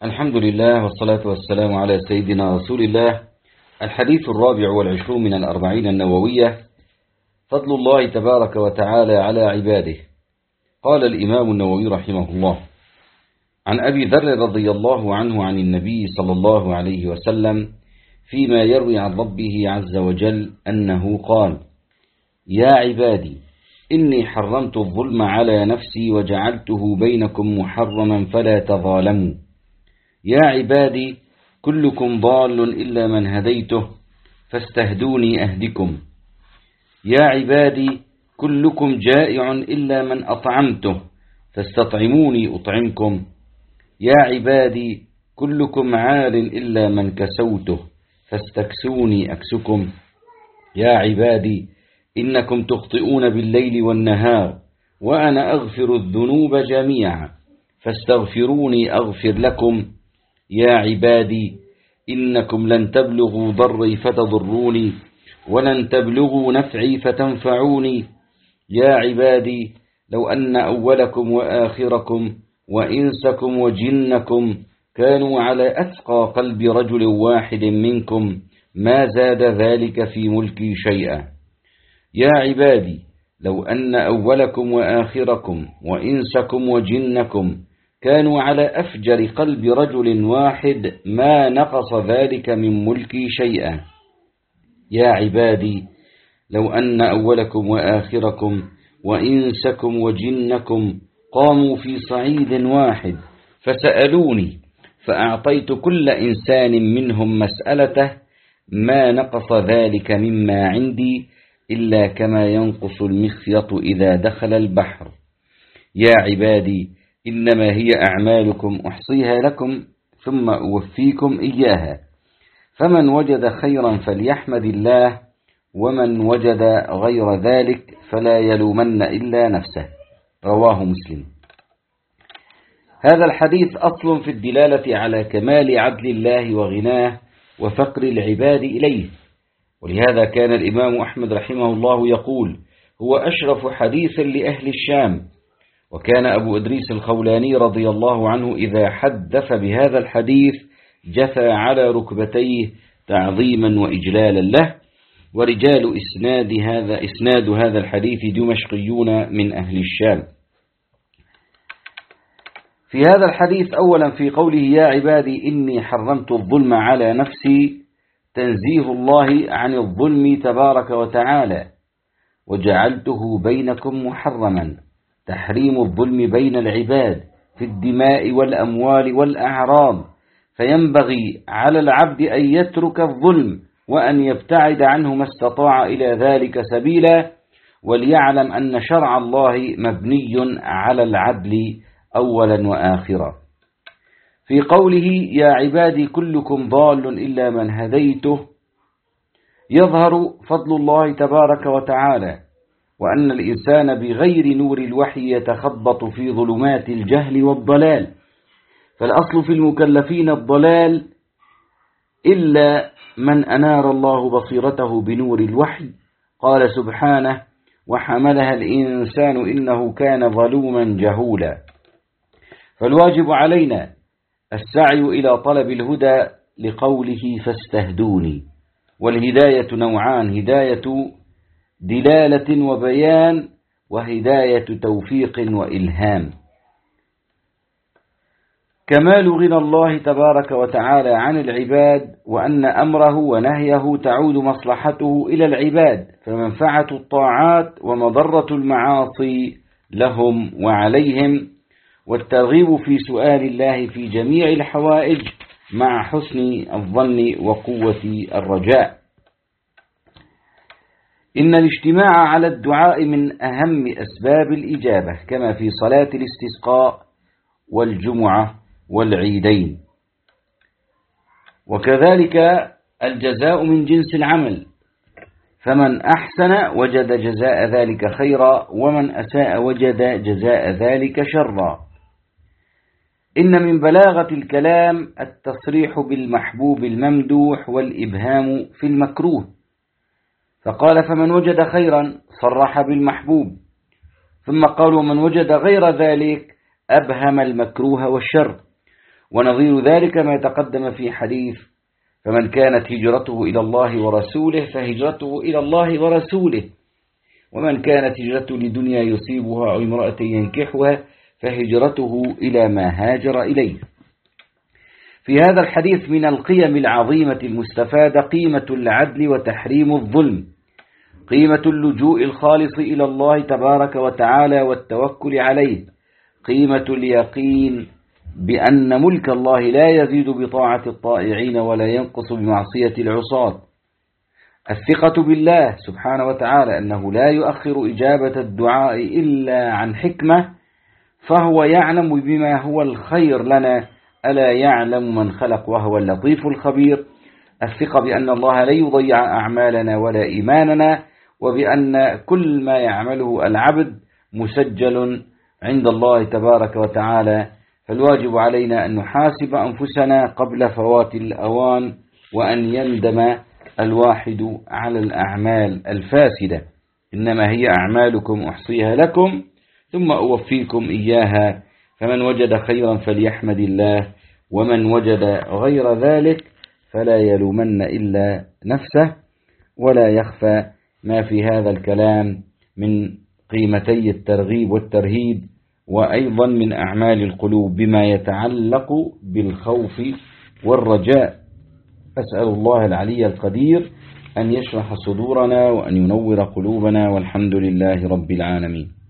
الحمد لله والصلاة والسلام على سيدنا رسول الله. الحديث 24 من الأربعين النووية: فضل الله تبارك وتعالى على عباده. قال الإمام النووي رحمه الله: عن أبي ذر رضي الله عنه عن النبي صلى الله عليه وسلم فيما يروي عن ربه عز وجل أنه قال: يا عبادي إني حرمت الظلم على نفسي وجعلته بينكم محرما فلا تظالموا. يا عبادي كلكم ضال إلا من هديته فاستهدوني أهدكم. يا عبادي كلكم جائع إلا من أطعمته فاستطعموني أطعمكم. يا عبادي كلكم عار إلا من كسوته فاستكسوني أكسكم. يا عبادي إنكم تخطئون بالليل والنهار وأنا أغفر الذنوب جميعا فاستغفروني أغفر لكم. يا عبادي إنكم لن تبلغوا ضري فتضروني ولن تبلغوا نفعي فتنفعوني. يا عبادي لو أن أولكم وآخركم وإنسكم وجنكم كانوا على أتقى قلب رجل واحد منكم ما زاد ذلك في ملكي شيئا. يا عبادي لو أن أولكم وآخركم وإنسكم وجنكم كانوا على أفجر قلب رجل واحد ما نقص ذلك من ملكي شيئا. يا عبادي لو أن أولكم وآخركم وإنسكم وجنكم قاموا في صعيد واحد فسألوني فأعطيت كل إنسان منهم مسألته ما نقص ذلك مما عندي إلا كما ينقص المخيط إذا دخل البحر. يا عبادي إنما هي أعمالكم أحصيها لكم ثم أوفيكم إياها، فمن وجد خيرا فليحمد الله ومن وجد غير ذلك فلا يلومن إلا نفسه. رواه مسلم. هذا الحديث أصل في الدلالة على كمال عدل الله وغناه وفقر العباد إليه، ولهذا كان الإمام أحمد رحمه الله يقول: هو أشرف حديث لأهل الشام. وكان أبو إدريس الخولاني رضي الله عنه إذا حدث بهذا الحديث جثى على ركبتيه تعظيما وإجلالا له. ورجال إسناد هذا الحديث دمشقيون من أهل الشام. في هذا الحديث أولا في قوله: يا عبادي إني حرمت الظلم على نفسي، تنزيه الله عن الظلم تبارك وتعالى، وجعلته بينكم محرما، تحريم الظلم بين العباد في الدماء والأموال والأعراض، فينبغي على العبد أن يترك الظلم وأن يبتعد عنه ما استطاع إلى ذلك سبيلا، وليعلم أن شرع الله مبني على العدل أولا وآخرا. في قوله: يا عبادي كلكم ضال إلا من هديته، يظهر فضل الله تبارك وتعالى، وأن الإنسان بغير نور الوحي يتخبط في ظلمات الجهل والضلال، فالأصل في المكلفين الضلال إلا من أنار الله بصيرته بنور الوحي. قال سبحانه: وحملها الإنسان إنه كان ظلوما جهولا. فالواجب علينا السعي إلى طلب الهدى لقوله: فاستهدوني. والهداية نوعان: هداية دلالة وبيان، وهداية توفيق وإلهام. كمال غنى الله تبارك وتعالى عن العباد، وأن أمره ونهيه تعود مصلحته إلى العباد، فمنفعة الطاعات ومضرة المعاصي لهم وعليهم، والترغيب في سؤال الله في جميع الحوائج مع حسن الظن وقوة الرجاء. إن الاجتماع على الدعاء من أهم أسباب الإجابة، كما في صلاة الاستسقاء والجمعة والعيدين. وكذلك الجزاء من جنس العمل، فمن أحسن وجد جزاء ذلك خيرا، ومن أساء وجد جزاء ذلك شرا. إن من بلاغة الكلام التصريح بالمحبوب الممدوح والإبهام في المكروه، فقال: فمن وجد خيرا صرح بالمحبوب، ثم قال: ومن وجد غير ذلك أبهم المكروه والشر. ونظير ذلك ما تقدم في حديث: فمن كانت هجرته إلى الله ورسوله فهجرته إلى الله ورسوله، ومن كانت هجرته لدنيا يصيبها أو امرأة ينكحها فهجرته إلى ما هاجر إليه. في هذا الحديث من القيم العظيمة المستفادة قيمة العدل وتحريم الظلم، قيمة اللجوء الخالص إلى الله تبارك وتعالى والتوكل عليه، قيمة اليقين بأن ملك الله لا يزيد بطاعة الطائعين ولا ينقص بمعصية العصاة، الثقة بالله سبحانه وتعالى أنه لا يؤخر إجابة الدعاء إلا عن حكمة، فهو يعلم بما هو الخير لنا، ألا يعلم من خلق وهو اللطيف الخبير. الثقة بأن الله لا يضيع أعمالنا ولا إيماننا، وبأن كل ما يعمله العبد مسجل عند الله تبارك وتعالى. فالواجب علينا أن نحاسب أنفسنا قبل فوات الأوان، وأن يندم الواحد على الأعمال الفاسدة. إنما هي أعمالكم أحصيها لكم ثم أوفيكم إياها، فمن وجد خيرا فليحمد الله، ومن وجد غير ذلك فلا يلومن إلا نفسه. ولا يخفى ما في هذا الكلام من قيمتي الترغيب والترهيب، وأيضا من أعمال القلوب بما يتعلق بالخوف والرجاء. أسأل الله العلي القدير أن يشرح صدورنا وأن ينور قلوبنا، والحمد لله رب العالمين.